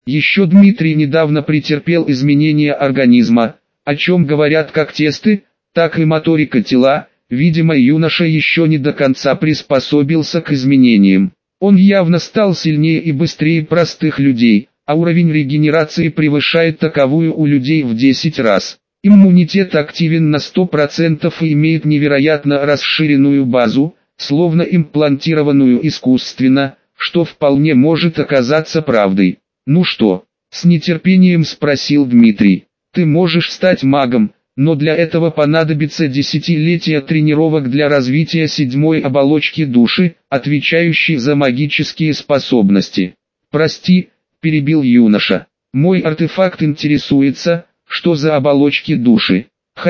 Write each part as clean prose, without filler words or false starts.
Еще Дмитрий недавно претерпел изменения организма, о чем говорят как тесты, так и моторика тела. Видимо, юноша еще не до конца приспособился к изменениям. Он явно стал сильнее и быстрее простых людей, а уровень регенерации превышает таковую у людей в 10 раз. Иммунитет активен на 100% и имеет невероятно расширенную базу, словно имплантированную искусственно, что вполне может оказаться правдой. «Ну что?» – с нетерпением спросил Дмитрий. «Ты можешь стать магом, но для этого понадобится десятилетия тренировок для развития седьмой оболочки души, отвечающей за магические способности». «Прости», – перебил юноша. «Мой артефакт интересуется, что за оболочки души?»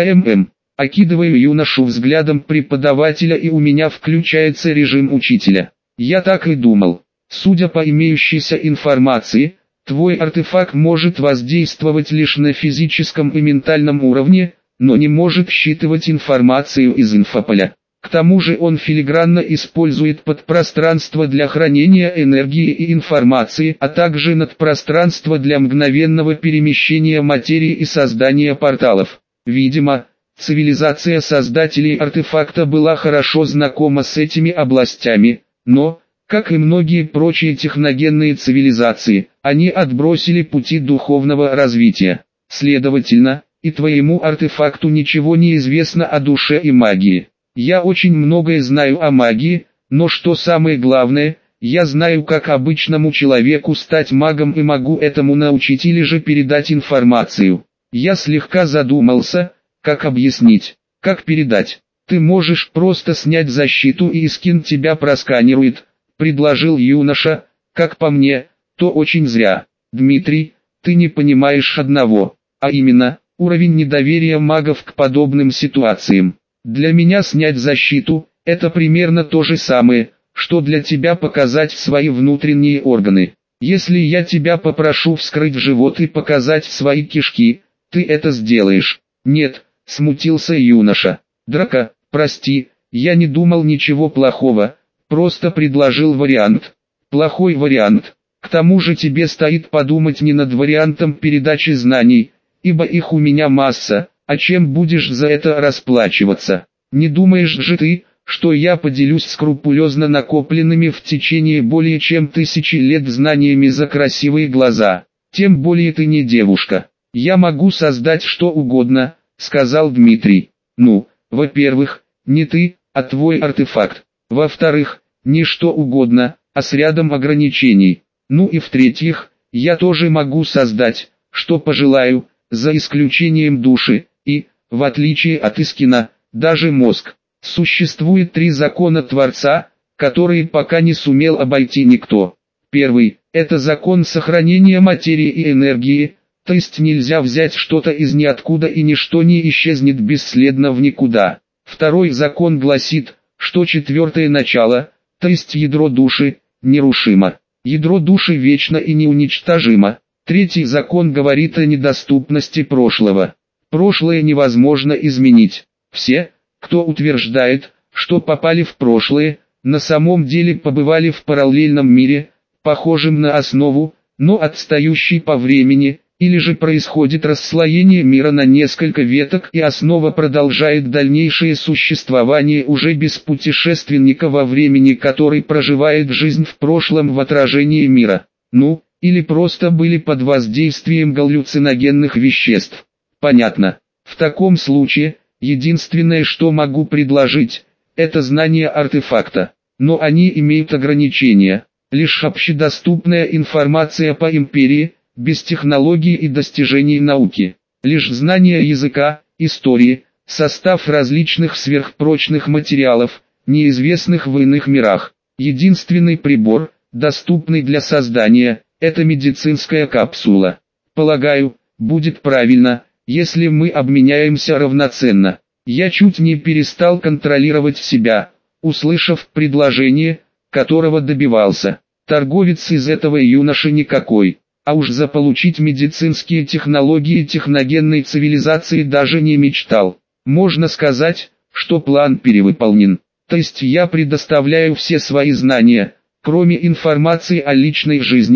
Окидываю юношу взглядом преподавателя, и у меня включается режим учителя. «Я так и думал. Судя по имеющейся информации, твой артефакт может воздействовать лишь на физическом и ментальном уровне, но не может считывать информацию из инфополя. К тому же он филигранно использует подпространство для хранения энергии и информации, а также надпространство для мгновенного перемещения материи и создания порталов. Видимо, цивилизация создателей артефакта была хорошо знакома с этими областями, но, как и многие прочие техногенные цивилизации, они отбросили пути духовного развития. Следовательно, и твоему артефакту ничего не известно о душе и магии. Я очень многое знаю о магии, но что самое главное, я знаю, как обычному человеку стать магом и могу этому научить или же передать информацию». Я слегка задумался, как объяснить, как передать. «Ты можешь просто снять защиту, и Искин тебя просканирует», — предложил юноша. «Как по мне, то очень зря. Дмитрий, ты не понимаешь одного, а именно, уровень недоверия магов к подобным ситуациям. Для меня снять защиту – это примерно то же самое, что для тебя показать свои внутренние органы. Если я тебя попрошу вскрыть живот и показать свои кишки, ты это сделаешь?» «Нет», – смутился юноша. «Драка, прости, я не думал ничего плохого, просто предложил вариант». «Плохой вариант. К тому же тебе стоит подумать не над вариантом передачи знаний, ибо их у меня масса. А чем будешь за это расплачиваться? Не думаешь же ты, что я поделюсь скрупулезно накопленными в течение более чем 1000 лет знаниями за красивые глаза? Тем более ты не девушка. Я могу создать что угодно», — сказал Дмитрий. «Ну, во-первых, не ты, а твой артефакт. Во-вторых, не что угодно, а с рядом ограничений. Ну и в-третьих, я тоже могу создать, что пожелаю, за исключением души. И, в отличие от Искина, даже мозг. Существует 3 закона Творца, которые пока не сумел обойти никто. Первый – это закон сохранения материи и энергии, то есть нельзя взять что-то из ниоткуда и ничто не исчезнет бесследно в никуда. Второй закон гласит, что четвертое начало, то есть ядро души, нерушимо. Ядро души вечно и неуничтожимо. Третий закон говорит о недоступности прошлого. Прошлое невозможно изменить. Все, кто утверждает, что попали в прошлое, на самом деле побывали в параллельном мире, похожем на основу, но отстающий по времени, или же происходит расслоение мира на несколько веток, и основа продолжает дальнейшее существование уже без путешественника во времени, который проживает жизнь в прошлом в отражении мира. Ну, или просто были под воздействием галлюциногенных веществ. Понятно. В таком случае, единственное, что могу предложить, это знание артефакта. Но они имеют ограничения. Лишь общедоступная информация по империи, без технологий и достижений науки. Лишь знание языка, истории, состав различных сверхпрочных материалов, неизвестных в иных мирах. Единственный прибор, доступный для создания, это медицинская капсула. Полагаю, будет правильно, если мы обменяемся равноценно. Я чуть не перестал контролировать себя, услышав предложение, которого добивался. Торговец из этого юноши никакой. А уж заполучить медицинские технологии техногенной цивилизации даже не мечтал. Можно сказать, что план перевыполнен. То есть я предоставляю все свои знания, кроме информации о личной жизни,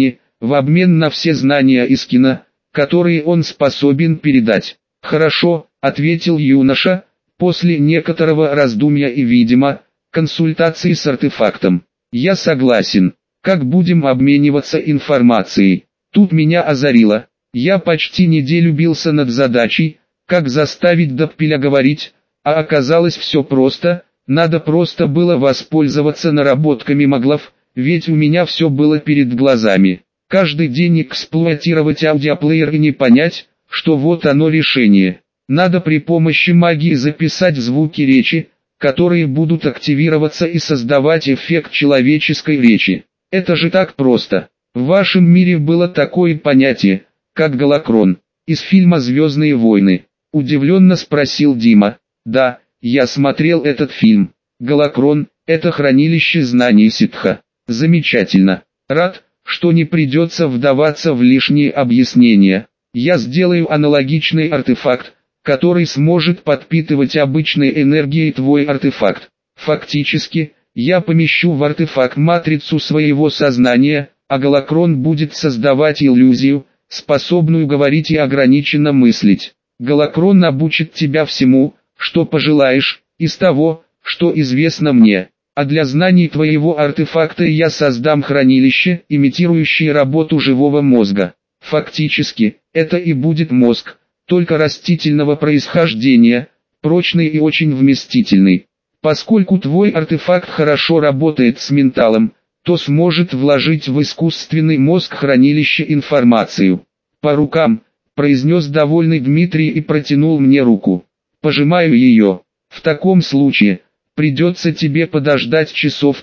в обмен на все знания Искина, которые он способен передать. «Хорошо», — ответил юноша, после некоторого раздумья и, видимо, консультации с артефактом. «Я согласен. Как будем обмениваться информацией?» Тут меня озарило. Я почти неделю бился над задачей, как заставить Доппеля говорить, а оказалось все просто, надо просто было воспользоваться наработками маглов, ведь у меня все было перед глазами. Каждый день эксплуатировать аудиоплеер и не понять, что вот оно решение. Надо при помощи магии записать звуки речи, которые будут активироваться и создавать эффект человеческой речи. Это же так просто. В вашем мире было такое понятие, как голокрон, из фильма «Звездные войны», удивленно спросил Дима. Да, я смотрел этот фильм. Голокрон – это хранилище знаний ситха. Замечательно. Рад, что не придется вдаваться в лишние объяснения. Я сделаю аналогичный артефакт, который сможет подпитывать обычной энергией твой артефакт. Фактически, я помещу в артефакт матрицу своего сознания, а голокрон будет создавать иллюзию, способную говорить и ограниченно мыслить. Голокрон обучит тебя всему, что пожелаешь, из того, что известно мне. А для знаний твоего артефакта я создам хранилище, имитирующее работу живого мозга. Фактически, это и будет мозг, только растительного происхождения, прочный и очень вместительный. Поскольку твой артефакт хорошо работает с менталом, то сможет вложить в искусственный мозг хранилище информацию. «По рукам», – произнес довольный Дмитрий и протянул мне руку. Пожимаю ее. «В таком случае, придется тебе подождать часов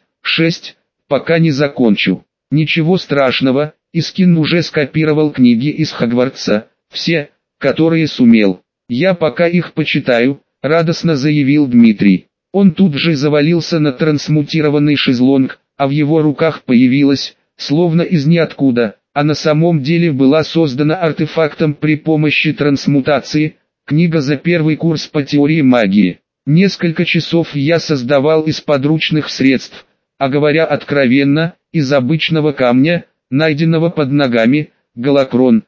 5-6, пока не закончу». Ничего страшного, Искин уже скопировал книги из Хогвартса, все, которые сумел. Я пока их почитаю, радостно заявил Дмитрий. Он тут же завалился на трансмутированный шезлонг, а в его руках появилась, словно из ниоткуда, а на самом деле была создана артефактом при помощи трансмутации, книга за первый курс по теории магии. Несколько часов я создавал из подручных средств, а говоря откровенно, из обычного камня, найденного под ногами, голокрон,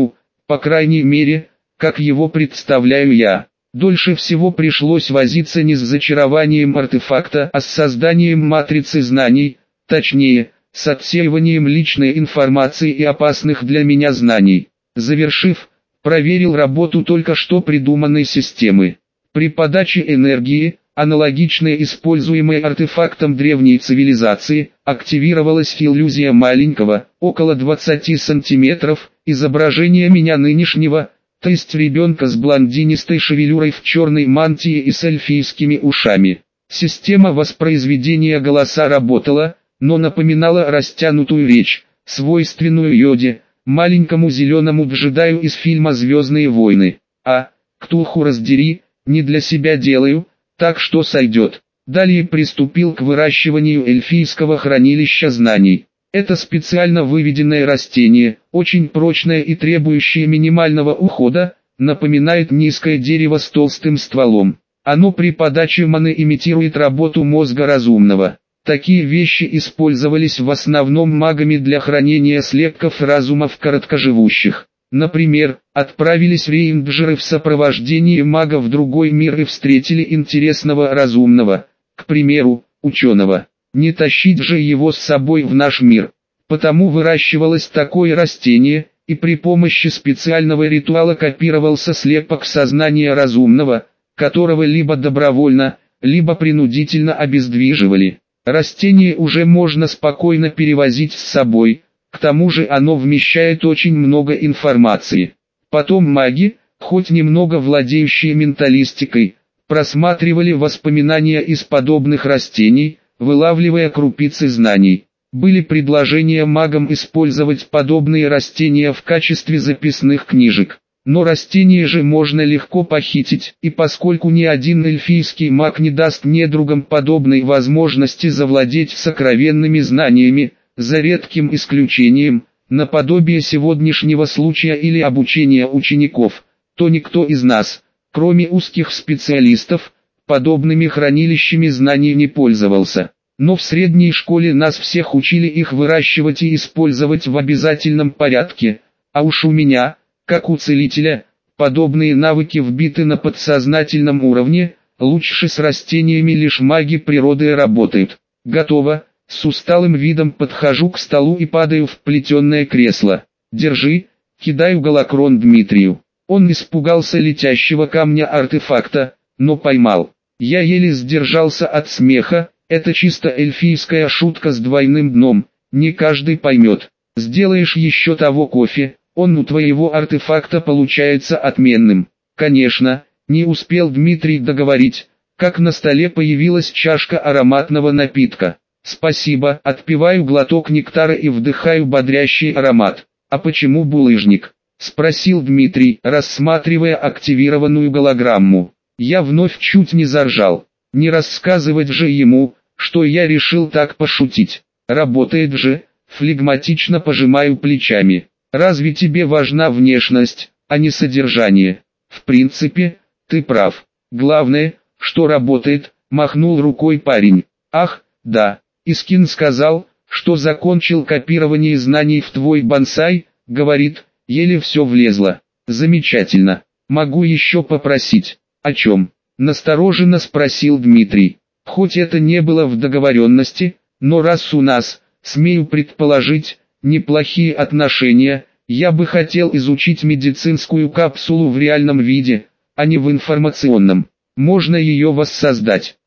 по крайней мере, как его представляю я. Дольше всего пришлось возиться не с зачарованием артефакта, а с созданием матрицы знаний, точнее, с отсеиванием личной информации и опасных для меня знаний. Завершив, проверил работу только что придуманной системы. При подаче энергии, аналогичной используемой артефактом древней цивилизации, активировалась иллюзия маленького, около 20 сантиметров, изображения меня нынешнего, то есть ребенка с блондинистой шевелюрой в черной мантии и с эльфийскими ушами. Система воспроизведения голоса работала, но напоминала растянутую речь, свойственную Йоде, маленькому зеленому джедаю из фильма «Звездные войны». Ктулху раздери, не для себя делаю, так что сойдет. Далее приступил к выращиванию эльфийского хранилища знаний. Это специально выведенное растение, очень прочное и требующее минимального ухода, напоминает низкое дерево с толстым стволом. Оно при подаче маны имитирует работу мозга разумного. Такие вещи использовались в основном магами для хранения слепков разумов короткоживущих. Например, отправились рейнджеры в сопровождении мага в другой мир и встретили интересного разумного, к примеру, ученого. Не тащить же его с собой в наш мир. Потому выращивалось такое растение, и при помощи специального ритуала копировался слепок сознания разумного, которого либо добровольно, либо принудительно обездвиживали. Растение уже можно спокойно перевозить с собой, к тому же оно вмещает очень много информации. Потом маги, хоть немного владеющие менталистикой, просматривали воспоминания из подобных растений, вылавливая крупицы знаний. Были предложения магам использовать подобные растения в качестве записных книжек. Но растения же можно легко похитить, и поскольку ни один эльфийский маг не даст недругам подобной возможности завладеть сокровенными знаниями, за редким исключением, наподобие сегодняшнего случая или обучения учеников, то никто из нас, кроме узких специалистов, подобными хранилищами знаний не пользовался. но в средней школе нас всех учили их выращивать и использовать в обязательном порядке, а уж у меня, как у целителя, подобные навыки вбиты на подсознательном уровне, лучше с растениями лишь маги природы работают. Готово, с усталым видом подхожу к столу и падаю в плетеное кресло. Держи, кидаю голокрон Дмитрию. Он испугался летящего камня артефакта, но поймал. Я еле сдержался от смеха, это чисто эльфийская шутка с двойным дном, не каждый поймет. Сделаешь еще того кофе, он у твоего артефакта получается отменным. Конечно, не успел Дмитрий договорить, как на столе появилась чашка ароматного напитка. Спасибо, отпиваю глоток нектара и вдыхаю бодрящий аромат. А почему булыжник? Спросил Дмитрий, рассматривая активированную голограмму. Я вновь чуть не заржал. Не рассказывать же ему, что я решил так пошутить. Работает же, флегматично пожимаю плечами. Разве тебе важна внешность, а не содержание? В принципе, ты прав. Главное, что работает, махнул рукой парень. Ах, да, Искин сказал, что закончил копирование знаний в твой бонсай, говорит, еле все влезло. Замечательно. Могу еще попросить. О чем? Настороженно спросил Дмитрий. Хоть это не было в договоренности, но раз у нас, смею предположить, неплохие отношения, я бы хотел изучить медицинскую капсулу в реальном виде, а не в информационном. Можно ее воссоздать.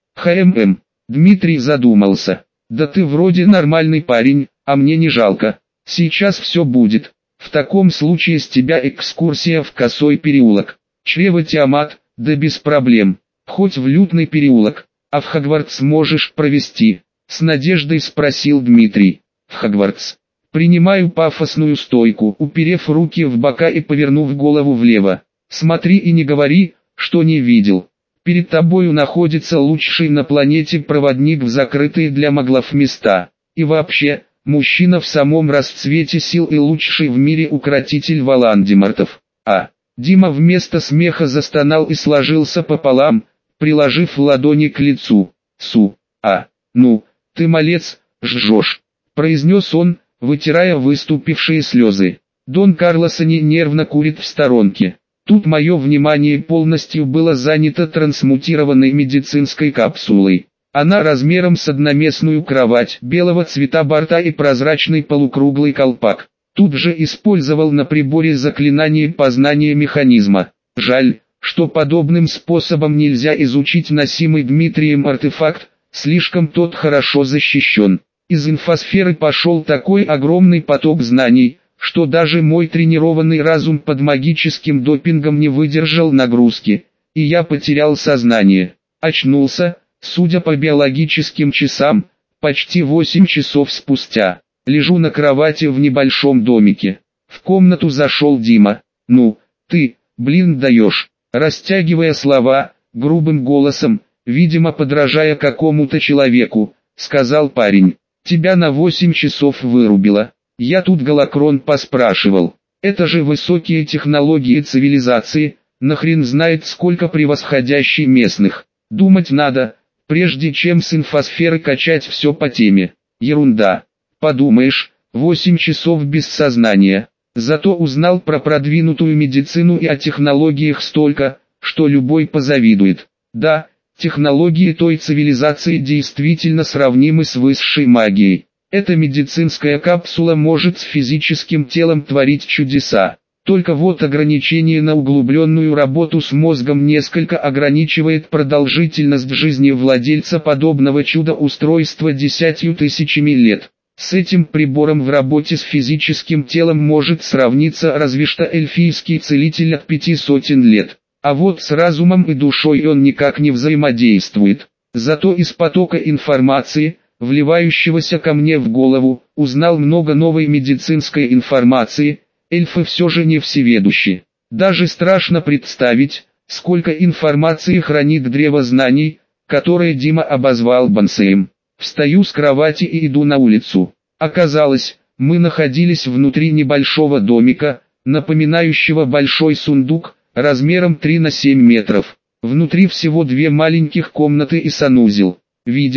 Дмитрий задумался. Да ты вроде нормальный парень, а мне не жалко. Сейчас все будет. В таком случае с тебя экскурсия в Косой переулок. Чрево Тиамат, да без проблем. Хоть в Лютный переулок, а в Хогвартс можешь провести. С надеждой спросил Дмитрий. В Хогвартс. Принимаю пафосную стойку, уперев руки в бока и повернув голову влево. Смотри и не говори, что не видел. Перед тобою находится лучший на планете проводник в закрытые для маглов места. И вообще, мужчина в самом расцвете сил и лучший в мире укротитель Волан-де-Мортов. Дима вместо смеха застонал и сложился пополам, приложив ладони к лицу. Ну, ты малец, жжешь, произнес он, вытирая выступившие слезы. Дон Карлосони нервно курит в сторонке. Тут мое внимание полностью было занято трансмутированной медицинской капсулой. Она размером с одноместную кровать, белого цвета борта и прозрачный полукруглый колпак. Тут же использовал на приборе заклинание познания механизма. Жаль, что подобным способом нельзя изучить носимый Дмитрием артефакт, слишком тот хорошо защищен. Из инфосферы пошел такой огромный поток знаний, что даже мой тренированный разум под магическим допингом не выдержал нагрузки, и я потерял сознание. Очнулся, судя по биологическим часам, почти 8 часов спустя. Лежу на кровати в небольшом домике. В комнату зашел Дима. Ну, ты, блин, даешь. Растягивая слова, грубым голосом, видимо подражая какому-то человеку, сказал парень. Тебя на 8 часов вырубило. Я тут голокрон поспрашивал. Это же высокие технологии цивилизации, нахрен знает сколько превосходящий местных. Думать надо, прежде чем с инфосферы качать все по теме. Ерунда. Подумаешь, 8 часов без сознания. Зато узнал про продвинутую медицину и о технологиях столько, что любой позавидует. Да, технологии той цивилизации действительно сравнимы с высшей магией. Эта медицинская капсула может с физическим телом творить чудеса. Только вот ограничение на углубленную работу с мозгом несколько ограничивает продолжительность жизни владельца подобного чудо-устройства 10 тысячами лет. С этим прибором в работе с физическим телом может сравниться разве что эльфийский целитель от 500 лет. А вот с разумом и душой он никак не взаимодействует. Зато из потока информации, вливающегося ко мне в голову, узнал много новой медицинской информации. Эльфы все же не всеведущи. Даже страшно представить, сколько информации хранит древо знаний, которое Дима обозвал бонсаем. Встаю с кровати и иду на улицу. Оказалось, мы находились внутри небольшого домика, напоминающего большой сундук, размером 3 на 7 метров. Внутри всего 2 маленьких комнаты и санузел. Видимо,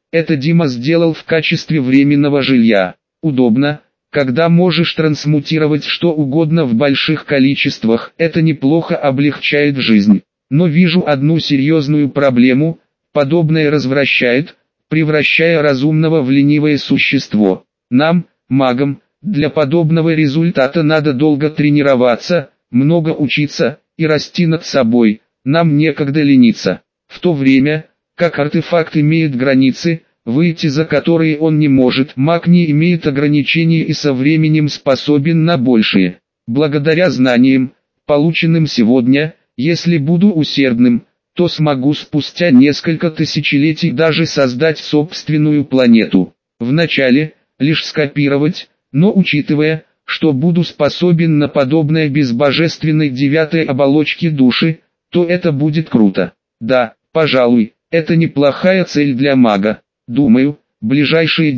Это Дима сделал в качестве временного жилья. Удобно, когда можешь трансмутировать что угодно в больших количествах, это неплохо облегчает жизнь. Но вижу одну серьезную проблему, подобное развращает, превращая разумного в ленивое существо. Нам, магам, для подобного результата надо долго тренироваться, много учиться и расти над собой, нам некогда лениться. В то время, как артефакт имеет границы, выйти за которые он не может, маг не имеет ограничений и со временем способен на большее. Благодаря знаниям, полученным сегодня, если буду усердным, то смогу спустя несколько тысячелетий даже создать собственную планету. Вначале, лишь скопировать, но учитывая, что буду способен на подобное без божественной девятой оболочки души, то это будет круто. Да, пожалуй, это неплохая цель для мага. Думаю, ближайшие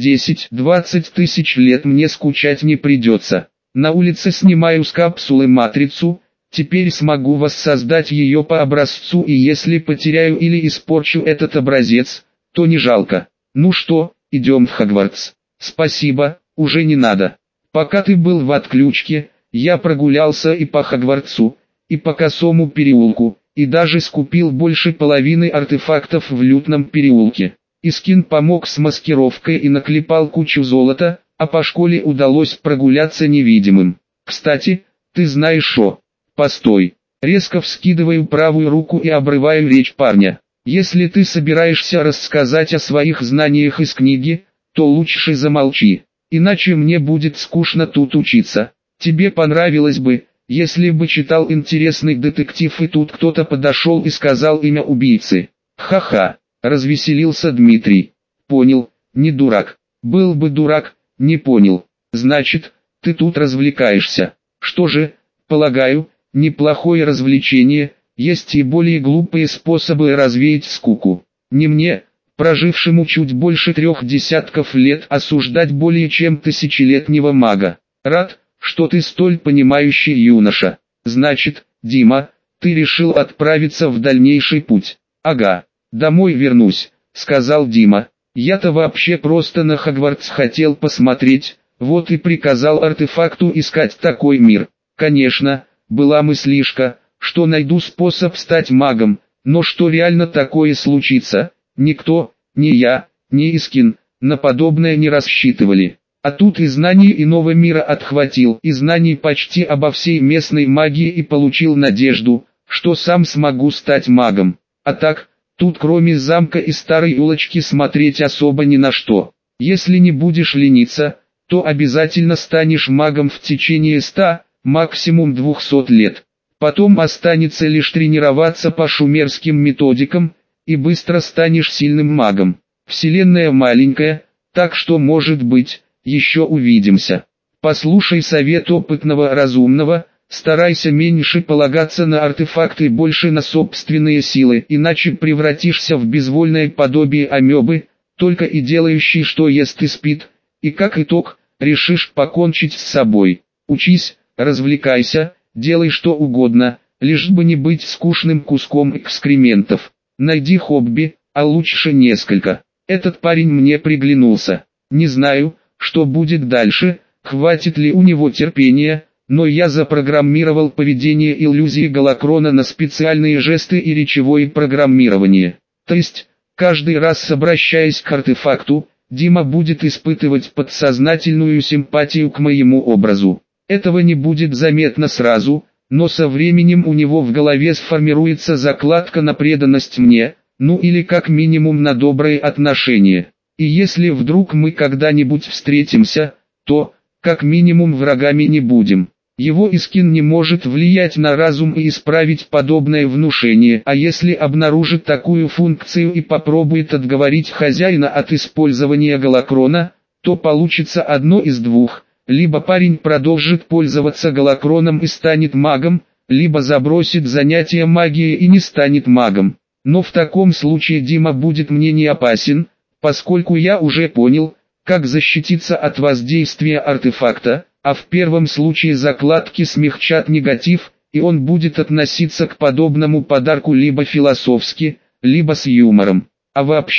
10-20 тысяч лет мне скучать не придется. На улице снимаю с капсулы матрицу, теперь смогу воссоздать ее по образцу, и если потеряю или испорчу этот образец, то не жалко. Ну что, идем в Хогвартс? Спасибо, уже не надо. Пока ты был в отключке, я прогулялся и по Хогвартсу, и по Косому переулку, и даже скупил больше половины артефактов в Лютном переулке. Искин помог с маскировкой и наклепал кучу золота, а по школе удалось прогуляться невидимым. Кстати, ты знаешь что? Постой. Резко вскидываю правую руку и обрываю речь парня. Если ты собираешься рассказать о своих знаниях из книги, то лучше замолчи. Иначе мне будет скучно тут учиться. Тебе понравилось бы, если бы читал интересный детектив и тут кто-то подошел и сказал имя убийцы. Ха-ха, развеселился Дмитрий. Понял, не дурак. Был бы дурак, не понял. Значит, ты тут развлекаешься. Что же, полагаю, неплохое развлечение, есть и более глупые способы развеять скуку. Не мне, прожившему чуть больше 3 десятков лет, осуждать более чем тысячелетнего мага. Рад, что ты столь понимающий юноша. Значит, Дима, ты решил отправиться в дальнейший путь. Ага, домой вернусь, сказал Дима. Я-то вообще просто на Хогвартс хотел посмотреть, вот и приказал артефакту искать такой мир. Конечно, была мыслишка, что найду способ стать магом, но что реально такое случится, никто, ни я, ни Искин, на подобное не рассчитывали. А тут и знаний иного мира отхватил, и знаний почти обо всей местной магии, и получил надежду, что сам смогу стать магом. А так, тут кроме замка и старой улочки смотреть особо ни на что. Если не будешь лениться, то обязательно станешь магом в течение 100, максимум 200 лет. Потом останется лишь тренироваться по шумерским методикам, и быстро станешь сильным магом. Вселенная маленькая, так что может быть, еще увидимся. Послушай совет опытного разумного, старайся меньше полагаться на артефакты, больше на собственные силы, иначе превратишься в безвольное подобие амебы, только и делающей что ест и спит, и как итог, решишь покончить с собой. Учись, развлекайся, делай что угодно, лишь бы не быть скучным куском экскрементов. Найди хобби, а лучше несколько. Этот парень мне приглянулся. Не знаю, что будет дальше, хватит ли у него терпения, но я запрограммировал поведение иллюзии Галакрона на специальные жесты и речевое программирование. То есть, каждый раз обращаясь к артефакту, Дима будет испытывать подсознательную симпатию к моему образу. Этого не будет заметно сразу, но со временем у него в голове сформируется закладка на преданность мне, ну или как минимум на добрые отношения. И если вдруг мы когда-нибудь встретимся, то, как минимум, врагами не будем. Его Искин не может влиять на разум и исправить подобное внушение, а если обнаружит такую функцию и попробует отговорить хозяина от использования Галакрона, то получится одно из двух: либо парень продолжит пользоваться Галакроном и станет магом, либо забросит занятия магией и не станет магом. Но в таком случае Дима будет мне не опасен, поскольку я уже понял, как защититься от воздействия артефакта, а в первом случае закладки смягчат негатив, и он будет относиться к подобному подарку либо философски, либо с юмором. А вообще,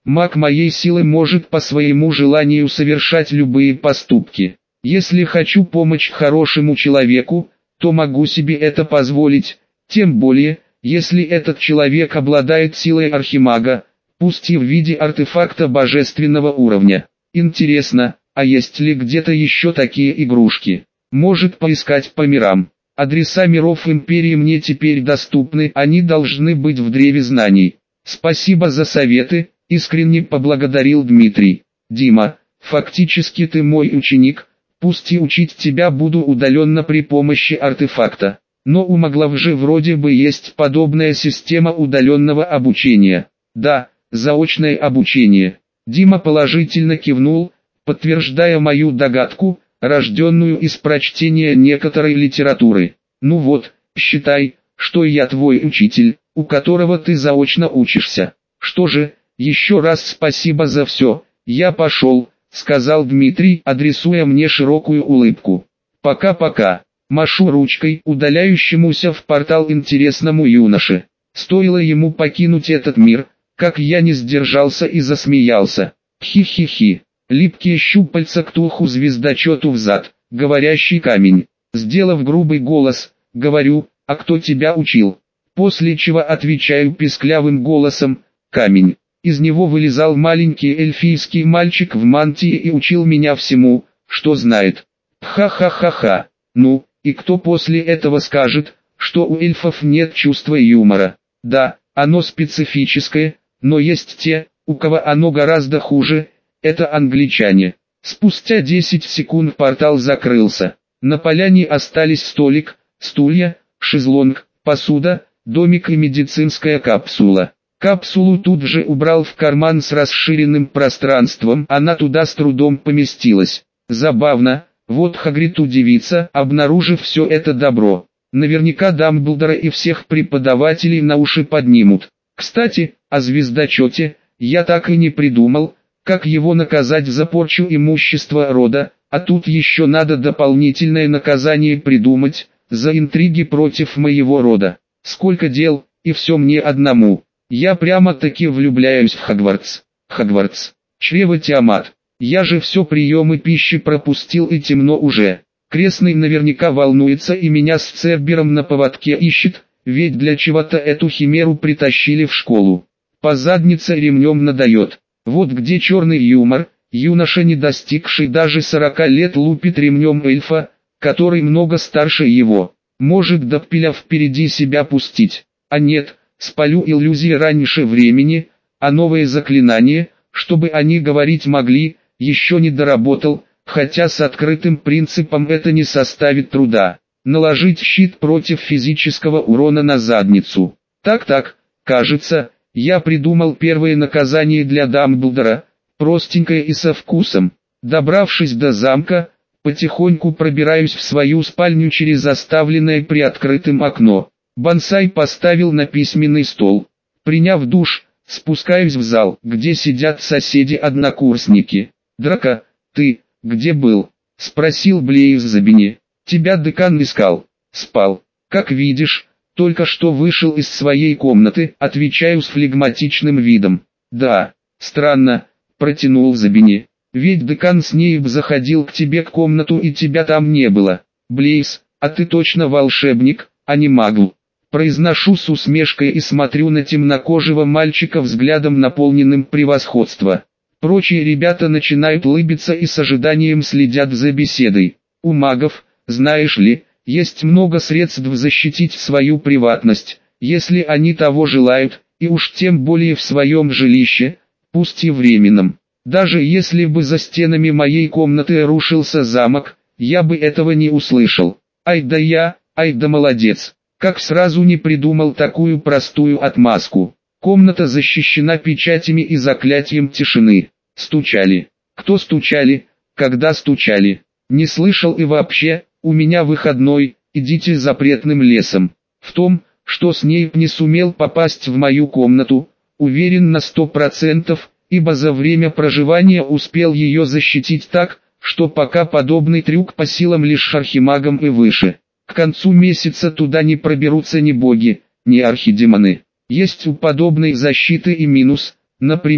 Маг моей силы может по своему желанию совершать любые поступки. Если хочу помочь хорошему человеку, то могу себе это позволить, тем более, если этот человек обладает силой архимага, пусть и в виде артефакта божественного уровня. Интересно, а есть ли где-то еще такие игрушки? Может поискать по мирам. Адреса миров Империи мне теперь доступны, они должны быть в древе знаний. Спасибо за советы, искренне поблагодарил Дмитрий. Дима, фактически ты мой ученик, пусть и учить тебя буду удаленно при помощи артефакта. Но у маглов же вроде бы есть подобная система удаленного обучения. Да, заочное обучение. Дима положительно кивнул, подтверждая мою догадку, рожденную из прочтения некоторой литературы. Ну вот, считай, что я твой учитель, у которого ты заочно учишься. Что же, еще раз спасибо за все, я пошел, сказал Дмитрий, адресуя мне широкую улыбку. Пока-пока. Машу ручкой удаляющемуся в портал интересному юноше. Стоило ему покинуть этот мир, как я не сдержался и засмеялся. Хи-хи-хи. Липкие щупальца к туху звездочету взад, говорящий камень. Сделав грубый голос, говорю, а кто тебя учил? После чего отвечаю писклявым голосом, камень. Из него вылезал маленький эльфийский мальчик в мантии и учил меня всему, что знает. Ха-ха-ха-ха. Ну, и кто после этого скажет, что у эльфов нет чувства юмора? Да, оно специфическое, но есть те, у кого оно гораздо хуже, это англичане. Спустя 10 секунд портал закрылся. На поляне остались столик, стулья, шезлонг, посуда, домик и медицинская капсула. Капсулу тут же убрал в карман с расширенным пространством, она туда с трудом поместилась. Забавно. Вот Хагрид удивится, обнаружив все это добро. Наверняка Дамблдора и всех преподавателей на уши поднимут. Кстати, о звездочете, я так и не придумал, как его наказать за порчу имущества рода, а тут еще надо дополнительное наказание придумать, за интриги против моего рода. Сколько дел, и все мне одному. Я прямо-таки влюбляюсь в Хогвартс. Хогвартс. Чрево Тиамат. Я же все приемы пищи пропустил и темно уже. Крестный наверняка волнуется и меня с Цербером на поводке ищет, ведь для чего-то эту химеру притащили в школу. По заднице ремнем надает. Вот где черный юмор, юноша, не достигший даже 40 лет, лупит ремнем эльфа, который много старше его. Может до пиля впереди себя пустить. А нет, спалю иллюзии раньше времени, а новые заклинания, чтобы они говорить могли, еще не доработал, хотя с открытым принципом это не составит труда. Наложить щит против физического урона на задницу. Так, кажется, я придумал первое наказание для Дамблдора, простенькое и со вкусом. Добравшись до замка, потихоньку пробираюсь в свою спальню через оставленное приоткрытым окно. Бонсай поставил на письменный стол. Приняв душ, спускаюсь в зал, где сидят соседи-однокурсники. «Драко, ты, где был?» — спросил Блейз Забини. «Тебя декан искал». «Спал. Как видишь, только что вышел из своей комнаты», — отвечаю с флегматичным видом. «Да, странно», — протянул Забини. «Ведь декан Снейп заходил к тебе в комнату и тебя там не было. Блейз, а ты точно волшебник, а не магл?» Произношу с усмешкой и смотрю на темнокожего мальчика взглядом, наполненным превосходства. Прочие ребята начинают улыбиться и с ожиданием следят за беседой. У магов, знаешь ли, есть много средств защитить свою приватность, если они того желают, и уж тем более в своем жилище, пусть и временном. Даже если бы за стенами моей комнаты рушился замок, я бы этого не услышал. Ай да молодец. Как сразу не придумал такую простую отмазку. Комната защищена печатями и заклятием тишины. Стучали. Кто стучали? Когда стучали? Не слышал и вообще, у меня выходной, идите запретным лесом. В том, что Снейп не сумел попасть в мою комнату, уверен на 100%, ибо за время проживания успел ее защитить так, что пока подобный трюк по силам лишь архимагам и выше. К концу месяца туда не проберутся ни боги, ни архидемоны. Есть у подобной защиты и минус, например,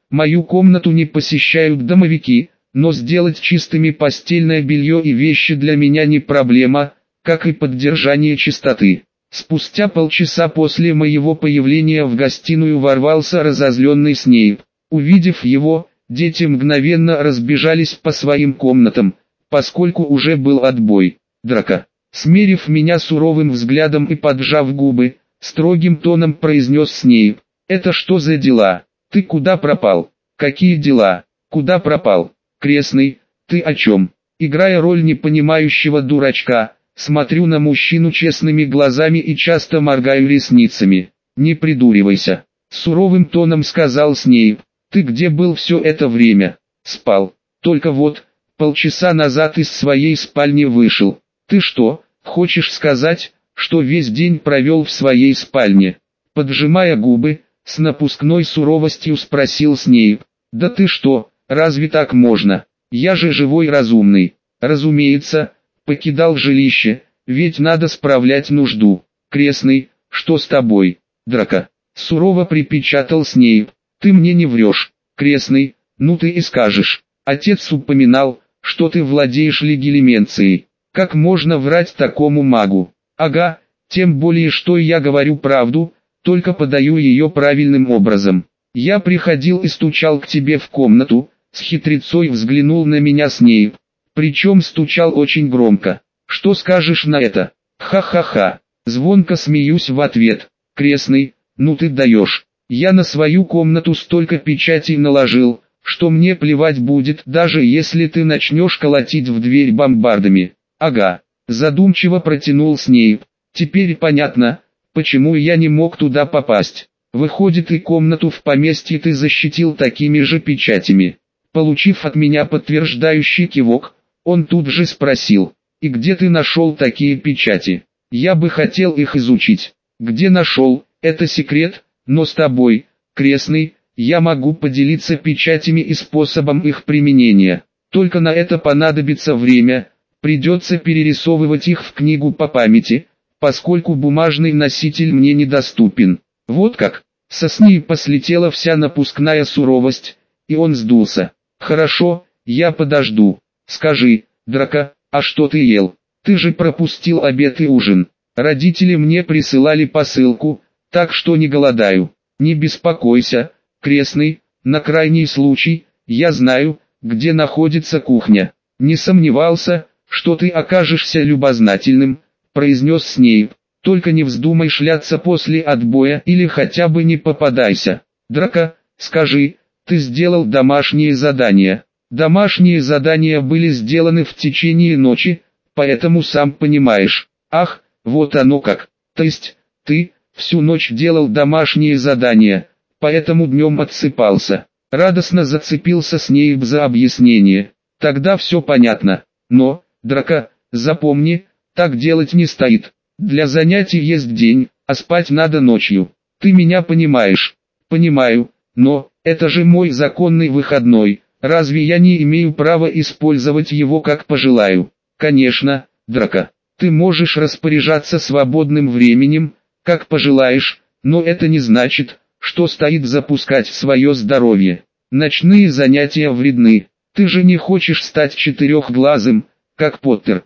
Мою комнату не посещают домовики, но сделать чистыми постельное белье и вещи для меня не проблема, как и поддержание чистоты. Спустя полчаса после моего появления в гостиную ворвался разозленный Снейп. Увидев его, дети мгновенно разбежались по своим комнатам, поскольку уже был отбой. Драко, смерив меня суровым взглядом и поджав губы, строгим тоном произнес Снейп: «Это что за дела? Ты куда пропал? Какие дела? Куда пропал? Крестный, ты о чем?» Играя роль непонимающего дурачка, смотрю на мужчину честными глазами и часто моргаю ресницами. «Не придуривайся», — суровым тоном сказал Снейп. «Ты где был все это время?» «Спал. Только вот, полчаса назад из своей спальни вышел». «Ты что, хочешь сказать, что весь день провел в своей спальне?» Поджимая губы, с напускной суровостью спросил Снейп. «Да ты что, разве так можно? Я же живой разумный». «Разумеется, покидал жилище, ведь надо справлять нужду». «Крестный, что с тобой?» «Драко», — сурово припечатал Снейп. «Ты мне не врешь, крестный, ну ты и скажешь. Отец упоминал, что ты владеешь легилименцией. Как можно врать такому магу?» «Ага, тем более что я говорю правду, только подаю ее правильным образом. Я приходил и стучал к тебе в комнату», — с хитрецой взглянул на меня Снейп. «Причем стучал очень громко. Что скажешь на это?» «Ха-ха-ха», звонко смеюсь в ответ. «Крестный, ну ты даешь. Я на свою комнату столько печатей наложил, что мне плевать будет, даже если ты начнешь колотить в дверь бомбардами». «Ага», задумчиво протянул Снейп. «Теперь понятно, почему я не мог туда попасть. Выходит, и комнату в поместье ты защитил такими же печатями». Получив от меня подтверждающий кивок, он тут же спросил: «И где ты нашел такие печати? Я бы хотел их изучить». «Где нашел, это секрет, но с тобой, крестный, я могу поделиться печатями и способом их применения. Только на это понадобится время, придется перерисовывать их в книгу по памяти, поскольку бумажный носитель мне недоступен». Вот как. Со Снейпа слетела вся напускная суровость, и он сдулся. «Хорошо, я подожду. Скажи, Драко, а что ты ел? Ты же пропустил обед и ужин». «Родители мне присылали посылку, так что не голодаю». «Не беспокойся, крестный, на крайний случай, я знаю, где находится кухня». «Не сомневался, что ты окажешься любознательным», — произнес Снейп. «Только не вздумай шляться после отбоя или хотя бы не попадайся». «Драко, скажи, ты сделал домашние задания?» «Домашние задания были сделаны в течение ночи, поэтому сам понимаешь». «Ах, вот оно как. То есть, ты всю ночь делал домашние задания, поэтому днем отсыпался». Радостно зацепился Снейп за объяснение. «Тогда все понятно. Но, Драко, запомни, так делать не стоит. Для занятий есть день, а спать надо ночью. Ты меня понимаешь?» «Понимаю, но это же мой законный выходной. Разве я не имею права использовать его как пожелаю?» «Конечно, Драко. Ты можешь распоряжаться свободным временем, как пожелаешь, но это не значит, что стоит запускать свое здоровье. Ночные занятия вредны. Ты же не хочешь стать четырехглазым, как Поттер,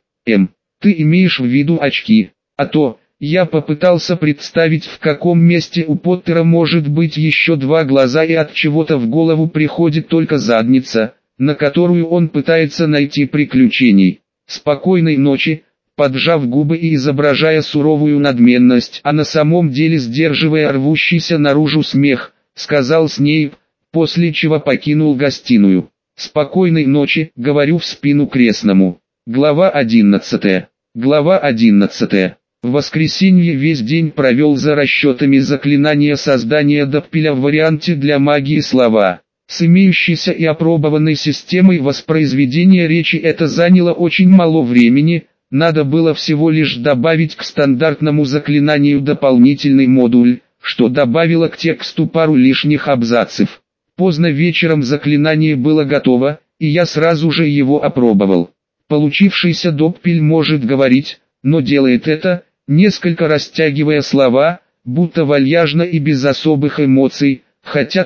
Ты имеешь в виду очки. А то, я попытался представить, в каком месте у Поттера может быть еще два глаза, и от чего-то в голову приходит только задница, на которую он пытается найти приключений. Спокойной ночи. Поджав губы и изображая суровую надменность, а на самом деле сдерживая рвущийся наружу смех, сказал Снейп, после чего покинул гостиную. «Спокойной ночи», — говорю в спину крестному. Глава 11. Глава 11. В воскресенье весь день провел за расчетами заклинания создания доппеля в варианте для магии слова. С имеющейся и опробованной системой воспроизведения речи это заняло очень мало времени. Надо было всего лишь добавить к стандартному заклинанию дополнительный модуль, что добавило к тексту пару лишних абзацев. Поздно вечером заклинание было готово, и я сразу же его опробовал. Получившийся доппель может говорить, но делает это, несколько растягивая слова, будто вальяжно и без особых эмоций, хотя то,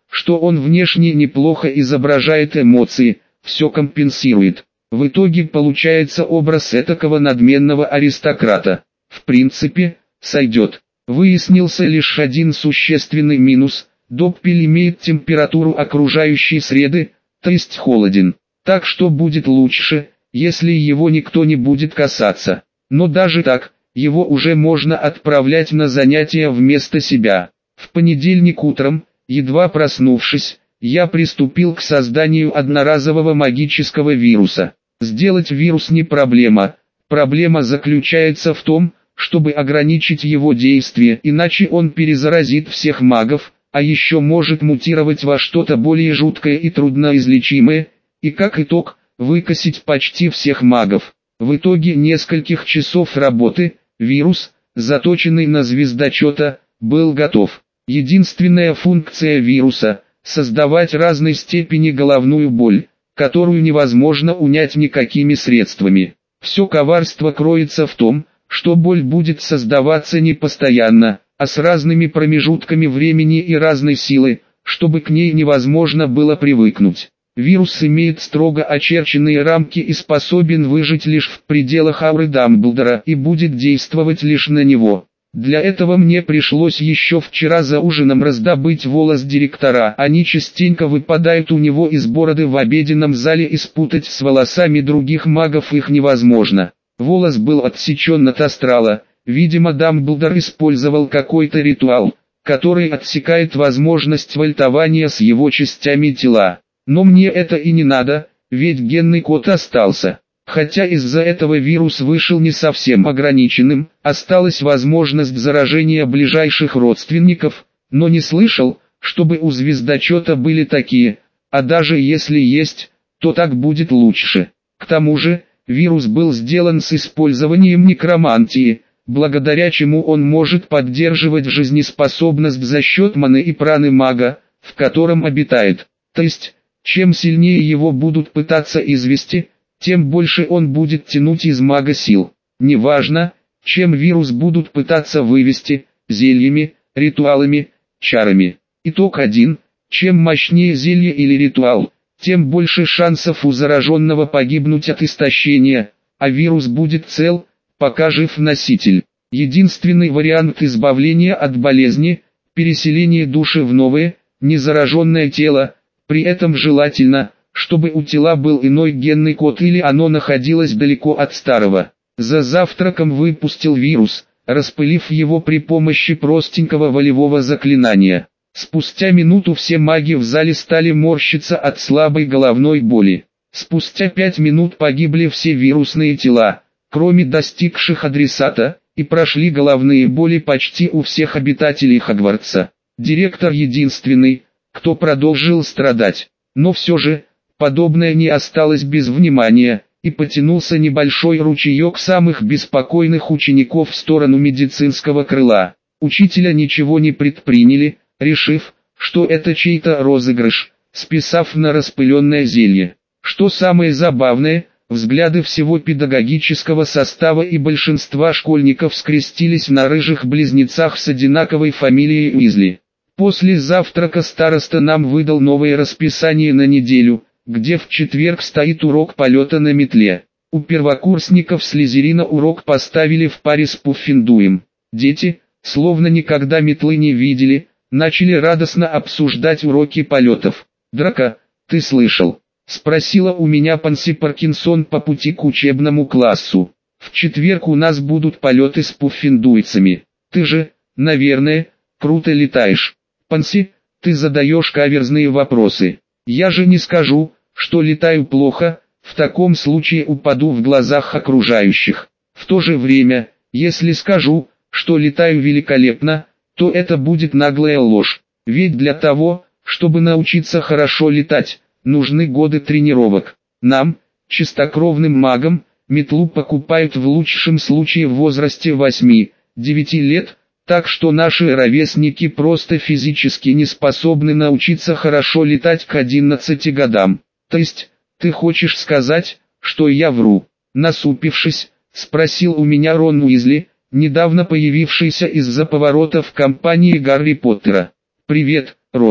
что он внешне неплохо изображает эмоции, все компенсирует. В итоге получается образ этакого надменного аристократа. В принципе, сойдет. Выяснился лишь один существенный минус: Доппель имеет температуру окружающей среды, то есть холоден. Так что будет лучше, если его никто не будет касаться. Но даже так, его уже можно отправлять на занятия вместо себя. В понедельник утром, едва проснувшись, я приступил к созданию одноразового магического вируса. Сделать вирус не проблема. Проблема заключается в том, чтобы ограничить его действие, иначе он перезаразит всех магов, а еще может мутировать во что-то более жуткое и трудноизлечимое, и как итог, выкосить почти всех магов. В итоге нескольких часов работы, вирус, заточенный на звездочета, был готов. Единственная функция вируса – создавать разной степени головную боль, которую невозможно унять никакими средствами. Все коварство кроется в том, что боль будет создаваться не постоянно, а с разными промежутками времени и разной силы, чтобы к ней невозможно было привыкнуть. Вирус имеет строго очерченные рамки и способен выжить лишь в пределах ауры Дамблдора и будет действовать лишь на него. Для этого мне пришлось еще вчера за ужином раздобыть волос директора. Они частенько выпадают у него из бороды в обеденном зале, и спутать с волосами других магов их невозможно. Волос был отсечен от астрала. Видимо, Дамблдор использовал какой-то ритуал, который отсекает возможность вольтования с его частями тела. Но мне это и не надо, ведь генный код остался. Хотя из-за этого вирус вышел не совсем ограниченным, осталась возможность заражения ближайших родственников, но не слышал, чтобы у звездочета были такие, а даже если есть, то так будет лучше. К тому же, вирус был сделан с использованием некромантии, благодаря чему он может поддерживать жизнеспособность за счет маны и праны мага, в котором обитает. То есть, чем сильнее его будут пытаться извести, тем больше он будет тянуть из мага сил. Неважно, чем вирус будут пытаться вывести: зельями, ритуалами, чарами. Итог один: чем мощнее зелье или ритуал, тем больше шансов у зараженного погибнуть от истощения, а вирус будет цел, пока жив носитель. Единственный вариант избавления от болезни – переселение души в новое, незараженное тело, при этом желательно, чтобы у тела был иной генный код или оно находилось далеко от старого. За завтраком выпустил вирус, распылив его при помощи простенького волевого заклинания. Спустя минуту все маги в зале стали морщиться от слабой головной боли. Спустя 5 минут погибли все вирусные тела, кроме достигших адресата, и прошли головные боли почти у всех обитателей Хогвартса. Директор единственный, кто продолжил страдать. Но все же, подобное не осталось без внимания, и потянулся небольшой ручеек самых беспокойных учеников в сторону медицинского крыла. Учителя ничего не предприняли, решив, что это чей-то розыгрыш, списав на распыленное зелье. Что самое забавное, взгляды всего педагогического состава и большинства школьников скрестились на рыжих близнецах с одинаковой фамилией Уизли. После завтрака староста нам выдал новое расписание на неделю, где в четверг стоит урок полета на метле. У первокурсников Слизерина урок поставили в паре с Пуффендуем. Дети, словно никогда метлы не видели, начали радостно обсуждать уроки полетов. «Драко, ты слышал?» — спросила у меня Панси Паркинсон по пути к учебному классу. «В четверг у нас будут полеты с пуффендуйцами. Ты же, наверное, круто летаешь. Панси, ты задаешь каверзные вопросы. Я же не скажу, что летаю плохо, в таком случае упаду в глазах окружающих. В то же время, если скажу, что летаю великолепно, то это будет наглая ложь. Ведь для того, чтобы научиться хорошо летать, нужны годы тренировок. Нам, чистокровным магам, метлу покупают в лучшем случае в возрасте 8-9 лет, так что наши ровесники просто физически не способны научиться хорошо летать к 11 годам. То есть, ты хочешь сказать, что я вру? Насупившись, спросил у меня Рон Уизли, недавно появившийся из-за поворота в компании Гарри Поттера. «Привет, Рон».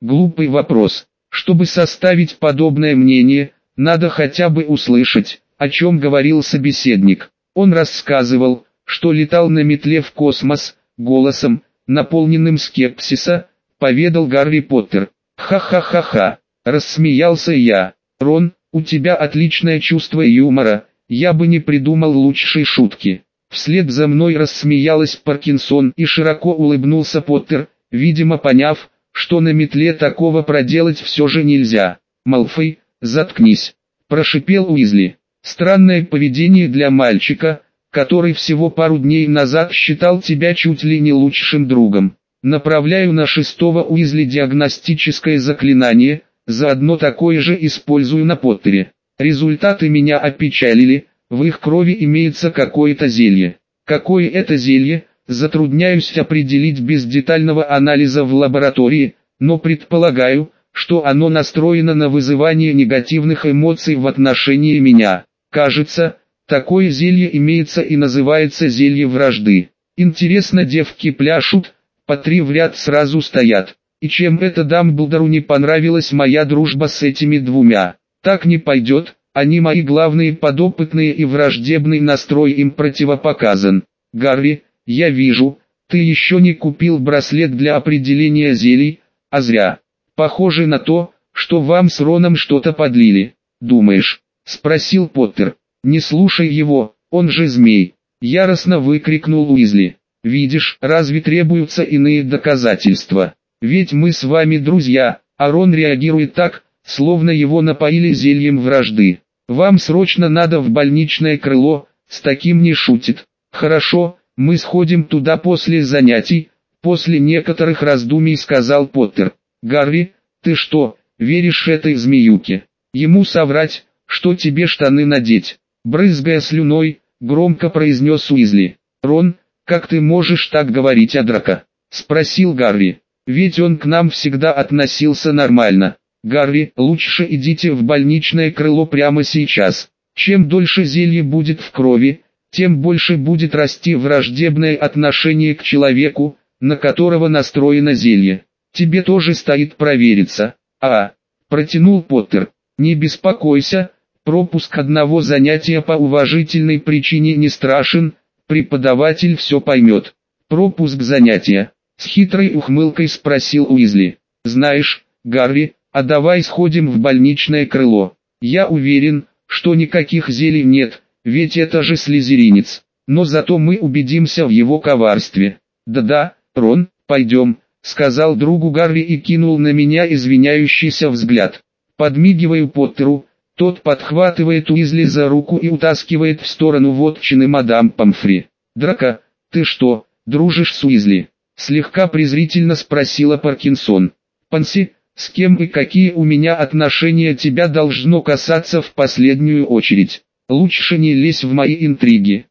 Глупый вопрос. Чтобы составить подобное мнение, надо хотя бы услышать, о чем говорил собеседник. Он рассказывал, что летал на метле в космос, голосом, наполненным скепсиса, поведал Гарри Поттер. «Ха-ха-ха-ха», рассмеялся я. «Рон, у тебя отличное чувство юмора, я бы не придумал лучшей шутки». Вслед за мной рассмеялась Паркинсон и широко улыбнулся Поттер, видимо поняв, что на метле такого проделать все же нельзя. «Малфой, заткнись», прошипел Уизли. «Странное поведение для мальчика, который всего пару дней назад считал тебя чуть ли не лучшим другом. Направляю на 6-го Уизли диагностическое заклинание, заодно такое же использую на Поттере. Результаты меня опечалили, в их крови имеется какое-то зелье. Какое это зелье, затрудняюсь определить без детального анализа в лаборатории, но предполагаю, что оно настроено на вызывание негативных эмоций в отношении меня. Кажется, такое зелье имеется и называется зелье вражды. Интересно, девки пляшут, по 3 в ряд сразу стоят. И чем это Дамблдору не понравилась моя дружба с этими двумя? Так не пойдет, они мои главные подопытные и враждебный настрой им противопоказан. Гарри, я вижу, ты еще не купил браслет для определения зелий, а зря. Похоже на то, что вам с Роном что-то подлили. Думаешь? Спросил Поттер. Не слушай его, он же змей. Яростно выкрикнул Уизли. Видишь, разве требуются иные доказательства? Ведь мы с вами друзья, а Рон реагирует так, словно его напоили зельем вражды. Вам срочно надо в больничное крыло, с таким не шутит. Хорошо, мы сходим туда после занятий, после некоторых раздумий сказал Поттер. Гарри, ты что, веришь этой змеюке? Ему соврать, что тебе штаны надеть? Брызгая слюной, громко произнес Уизли. Рон, как ты можешь так говорить о Драко? Спросил Гарри. Ведь он к нам всегда относился нормально. Гарри, лучше идите в больничное крыло прямо сейчас. Чем дольше зелье будет в крови, тем больше будет расти враждебное отношение к человеку, на которого настроено зелье. Тебе тоже стоит провериться. Протянул Поттер. Не беспокойся, пропуск одного занятия по уважительной причине не страшен, преподаватель все поймет. Пропуск занятия. С хитрой ухмылкой спросил Уизли. Знаешь, Гарри, а давай сходим в больничное крыло. Я уверен, что никаких зелий нет, ведь это же слизеринец. Но зато мы убедимся в его коварстве. Да-да, Рон, пойдем, сказал другу Гарри и кинул на меня извиняющийся взгляд. Подмигиваю Поттеру, тот подхватывает Уизли за руку и утаскивает в сторону вотчины мадам Помфри. Драко, ты что, дружишь с Уизли? Слегка презрительно спросила Паркинсон. Панси, с кем и какие у меня отношения тебя должно касаться в последнюю очередь. Лучше не лезь в мои интриги.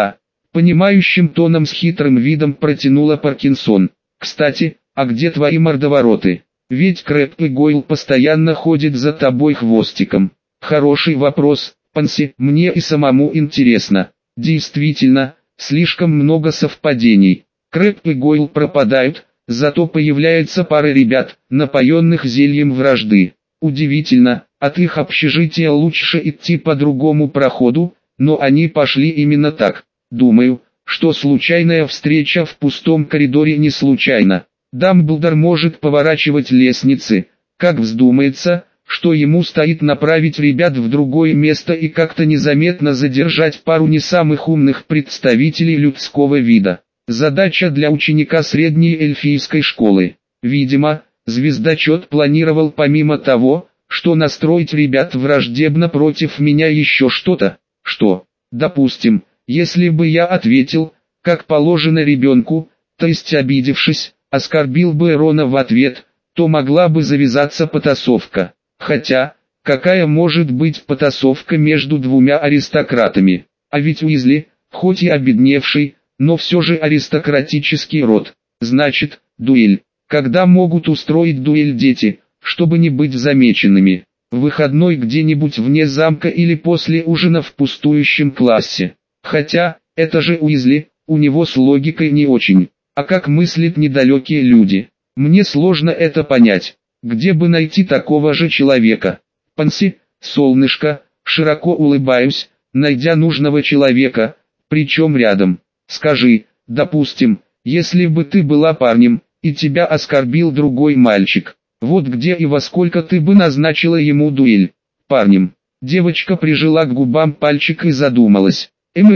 Понимающим тоном с хитрым видом протянула Паркинсон. Кстати, а где твои мордовороты? Ведь Крэб и Гойл постоянно ходят за тобой хвостиком. Хороший вопрос, Панси, мне и самому интересно. Действительно, слишком много совпадений. Крэб и Гойл пропадают, зато появляется пара ребят, напоенных зельем вражды. Удивительно, от их общежития лучше идти по другому проходу, но они пошли именно так. Думаю, что случайная встреча в пустом коридоре не случайна. Дамблдор может поворачивать лестницы, как вздумается, что ему стоит направить ребят в другое место и как-то незаметно задержать пару не самых умных представителей людского вида. Задача для ученика средней эльфийской школы. Видимо, звездочет планировал помимо того, что настроить ребят враждебно против меня еще что-то. Что, допустим, если бы я ответил, как положено ребенку, то есть обидевшись, оскорбил бы Рона в ответ, то могла бы завязаться потасовка. Хотя, какая может быть потасовка между двумя аристократами? А ведь Уизли, хоть и обедневший, но все же аристократический род. Значит, дуэль. Когда могут устроить дуэль дети, чтобы не быть замеченными? В выходной где-нибудь вне замка или после ужина в пустующем классе. Хотя, это же Уизли, у него с логикой не очень. А как мыслят недалекие люди? Мне сложно это понять. Где бы найти такого же человека? Панси, солнышко, широко улыбаюсь, найдя нужного человека, причем рядом. Скажи, допустим, если бы ты была парнем, и тебя оскорбил другой мальчик, вот где и во сколько ты бы назначила ему дуэль? Парнем. Девочка прижала к губам пальчик и задумалась.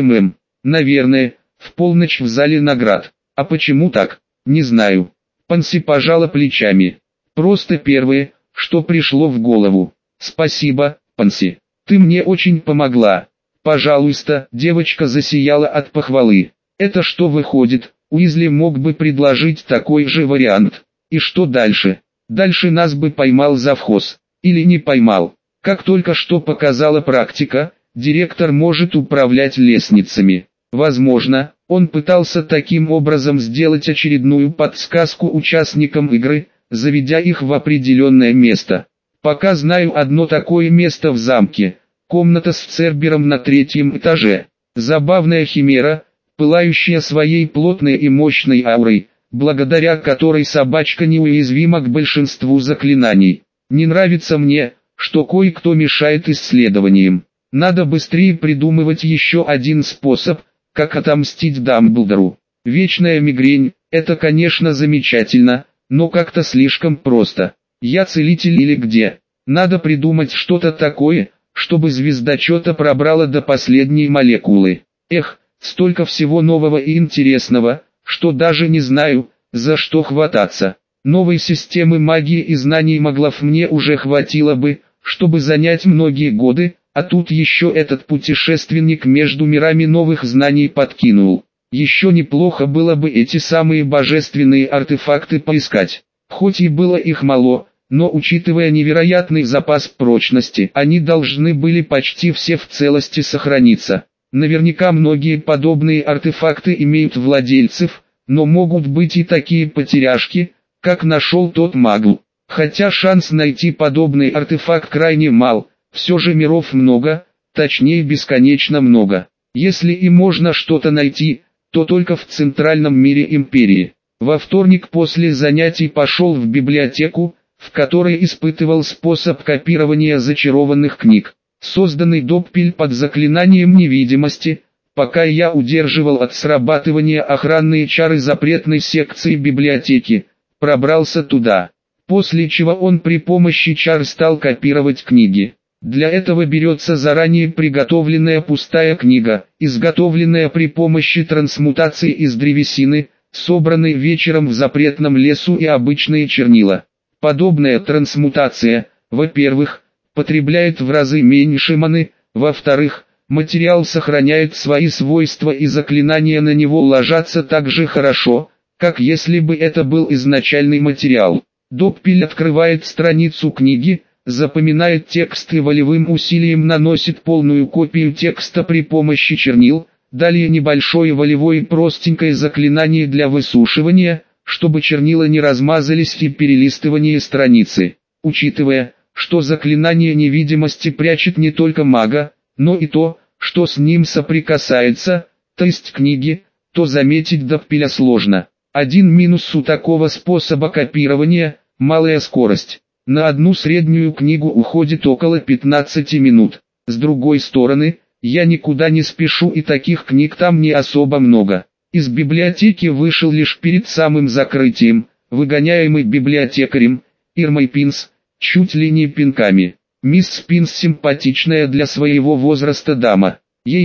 Наверное, в полночь в зале наград. А почему так? Не знаю. Панси пожала плечами. Просто первое, что пришло в голову. Спасибо, Панси. Ты мне очень помогла. Пожалуйста, девочка засияла от похвалы. Это что выходит, Уизли мог бы предложить такой же вариант. И что дальше? Дальше нас бы поймал завхоз. Или не поймал. Как только что показала практика, директор может управлять лестницами. Возможно, он пытался таким образом сделать очередную подсказку участникам игры, заведя их в определенное место. Пока знаю одно такое место в замке. Комната с Цербером на 3-м этаже. Забавная химера, пылающая своей плотной и мощной аурой, благодаря которой собачка неуязвима к большинству заклинаний. Не нравится мне, что кое-кто мешает исследованиям. Надо быстрее придумывать еще один способ, как отомстить Дамблдору. Вечная мигрень, это конечно замечательно, но как-то слишком просто. Я целитель или где? Надо придумать что-то такое, чтобы звездочета пробрало до последней молекулы. Эх, столько всего нового и интересного, что даже не знаю, за что хвататься. Новой системы магии и знаний Маглов мне уже хватило бы, чтобы занять многие годы, а тут еще этот путешественник между мирами новых знаний подкинул. Еще неплохо было бы эти самые божественные артефакты поискать. Хоть и было их мало, но учитывая невероятный запас прочности, они должны были почти все в целости сохраниться. Наверняка многие подобные артефакты имеют владельцев, но могут быть и такие потеряшки, как нашел тот магл. Хотя шанс найти подобный артефакт крайне мал, все же миров много, точнее бесконечно много. Если и можно что-то найти, то только в центральном мире империи. Во вторник после занятий пошел в библиотеку, в которой испытывал способ копирования зачарованных книг. Созданный доппель под заклинанием невидимости, пока я удерживал от срабатывания охранные чары запретной секции библиотеки, пробрался туда. После чего он при помощи чар стал копировать книги. Для этого берется заранее приготовленная пустая книга, изготовленная при помощи трансмутации из древесины, собранной вечером в запретном лесу, и обычные чернила. Подобная трансмутация, во-первых, потребляет в разы меньше маны, во-вторых, материал сохраняет свои свойства и заклинания на него ложатся так же хорошо, как если бы это был изначальный материал. Доппель открывает страницу книги, запоминает текст и волевым усилием наносит полную копию текста при помощи чернил, далее небольшое волевое простенькое заклинание для высушивания, чтобы чернила не размазались, и перелистывание страницы. Учитывая, что заклинание невидимости прячет не только мага, но и то, что с ним соприкасается, то есть книги, то заметить доппеля сложно. Один минус у такого способа копирования – малая скорость. На одну среднюю книгу уходит около 15 минут. С другой стороны, я никуда не спешу и таких книг там не особо много. Из библиотеки вышел лишь перед самым закрытием, выгоняемый библиотекарем, Ирмой Пинс, чуть ли не пинками. Мисс Пинс симпатичная для своего возраста дама. Ей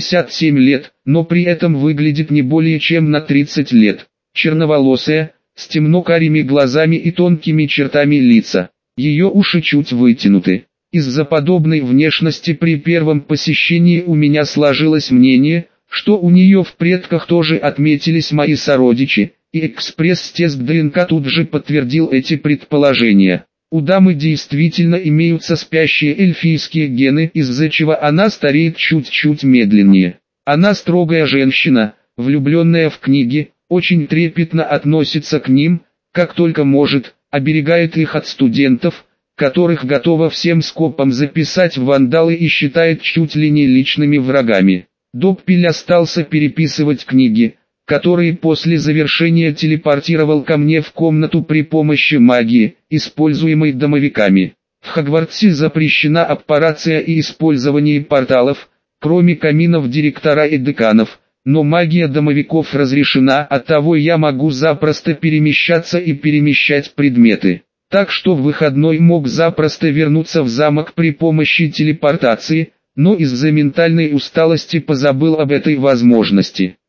57 лет, но при этом выглядит не более чем на 30 лет. Черноволосая, с темно-карими глазами и тонкими чертами лица. Ее уши чуть вытянуты. Из-за подобной внешности при первом посещении у меня сложилось мнение, что у нее в предках тоже отметились мои сородичи, и экспресс-тест ДНК тут же подтвердил эти предположения. У дамы действительно имеются спящие эльфийские гены, из-за чего она стареет чуть-чуть медленнее. Она строгая женщина, влюбленная в книги, очень трепетно относится к ним, как только может, оберегает их от студентов, которых готова всем скопом записать в вандалы и считает чуть ли не личными врагами. Доппель остался переписывать книги, который после завершения телепортировал ко мне в комнату при помощи магии, используемой домовиками. В Хогвартсе запрещена аппарация и использование порталов, кроме каминов директора и деканов, но магия домовиков разрешена, оттого я могу запросто перемещаться и перемещать предметы. Так что в выходной мог запросто вернуться в замок при помощи телепортации, но из-за ментальной усталости позабыл об этой возможности.